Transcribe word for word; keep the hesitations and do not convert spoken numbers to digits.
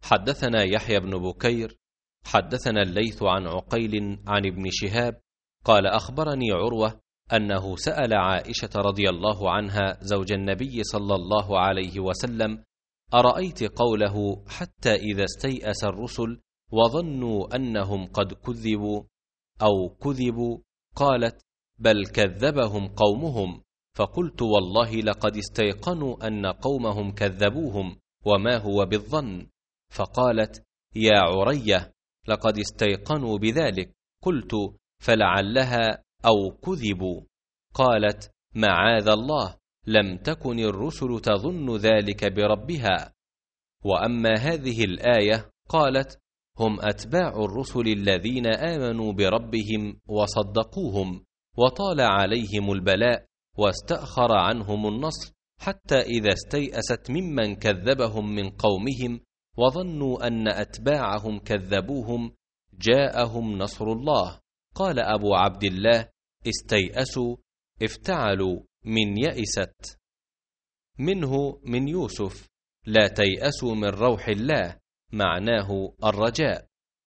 حدثنا يحيى بن بكير حدثنا الليث عن عقيل عن ابن شهاب قال أخبرني عروة أنه سأل عائشة رضي الله عنها زوج النبي صلى الله عليه وسلم: أرأيت قوله حتى إذا استيأس الرسل وظنوا أنهم قد كذبوا أو كذبوا؟ قالت: بل كذبهم قومهم. فقلت: والله لقد استيقنوا أن قومهم كذبوهم وما هو بالظن. فقالت: يا عرية لقد استيقنوا بذلك. قلت: فلعلها أو كذبوا. قالت: معاذ الله، لم تكن الرسل تظن ذلك بربها. وأما هذه الآية قالت: هم أتباع الرسل الذين آمنوا بربهم وصدقوهم، وطال عليهم البلاء واستأخر عنهم النصر، حتى إذا استيأست ممن كذبهم من قومهم وظنوا أن أتباعهم كذبوهم جاءهم نصر الله. قال أبو عبد الله: استيأسوا افتعلوا من يئست. منه من يوسف: لا تيأسوا من روح الله، معناه الرجاء.